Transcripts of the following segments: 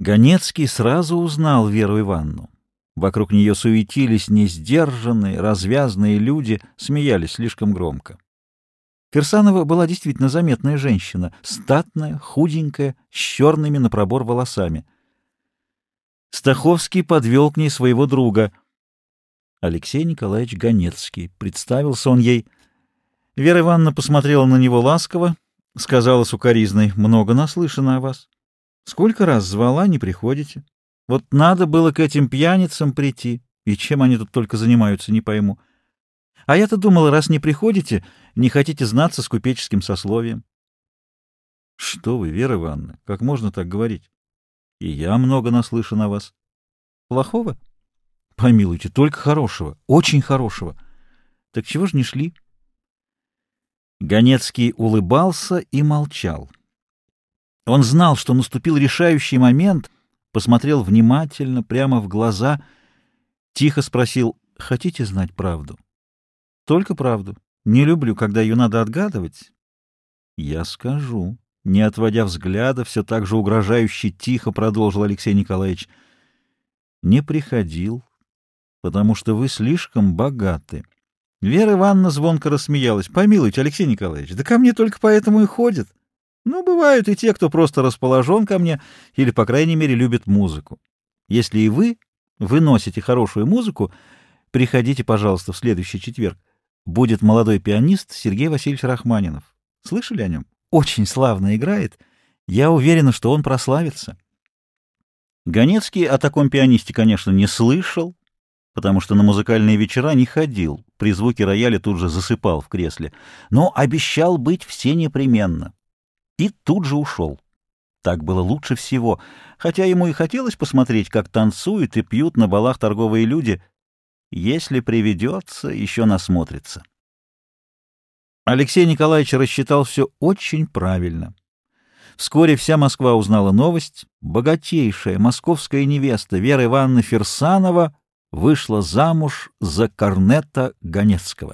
Ганецкий сразу узнал Веру Ивановну. Вокруг нее суетились несдержанные, развязные люди, смеялись слишком громко. Кирсанова была действительно заметная женщина, статная, худенькая, с черными на пробор волосами. Стаховский подвел к ней своего друга. Алексей Николаевич Ганецкий. Представился он ей. Вера Ивановна посмотрела на него ласково, сказала с укоризной: «Много наслышано о вас. Сколько раз звала, не приходите. Вот надо было к этим пьяницам прийти, и чем они тут только занимаются, не пойму. А я-то думала, раз не приходите, не хотите знаться с купеческим сословием». «Что вы, Вера Ивановна, как можно так говорить? И я много наслышан о вас». «Плохого?» «Помилуйте, только хорошего, очень хорошего. Так чего ж не шли?» Ганецкий улыбался и молчал. Он знал, что наступил решающий момент, посмотрел внимательно, прямо в глаза, тихо спросил: «Хотите знать правду?» «Только правду. Не люблю, когда ее надо отгадывать». «Я скажу». Не отводя взгляда, все так же угрожающе тихо продолжил Алексей Николаевич: «Не приходил, потому что вы слишком богаты». Вера Ивановна звонко рассмеялась. «Помилуйте, Алексей Николаевич, да ко мне только поэтому и ходят. Ну, бывают и те, кто просто расположен ко мне или, по крайней мере, любит музыку. Если и вы носите хорошую музыку, приходите, пожалуйста, в следующий четверг. Будет молодой пианист Сергей Васильевич Рахманинов. Слышали о нем? Очень славно играет. Я уверена, что он прославится». Ганецкий о таком пианисте, конечно, не слышал, потому что на музыкальные вечера не ходил, при звуке рояля тут же засыпал в кресле, но обещал быть все непременно. И тут же ушел. Так было лучше всего, хотя ему и хотелось посмотреть, как танцуют и пьют на балах торговые люди. Если приведется, еще насмотрится. Алексей Николаевич рассчитал все очень правильно. Вскоре вся Москва узнала новость. Богатейшая московская невеста Вера Ивановна Фирсанова вышла замуж за корнета Ганецкого.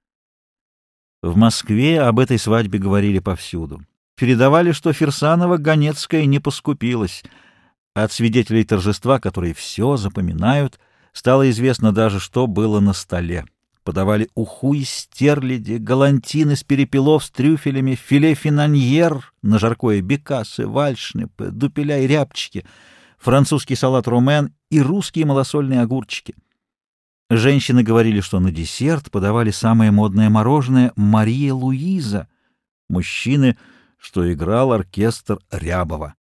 В Москве об этой свадьбе говорили повсюду. Передавали, что Фирсанова Ганецкая не поскупилась. От свидетелей торжества, которые все запоминают, стало известно даже, что было на столе. Подавали уху из стерляди, галантин из перепелов с трюфелями, филе финаньер на жаркое, бекасы, вальшнепы, дупеля и рябчики, французский салат ромен и русские малосольные огурчики. Женщины говорили, что на десерт подавали самое модное мороженое «Мария Луиза». Мужчины, что играл оркестр Рябова.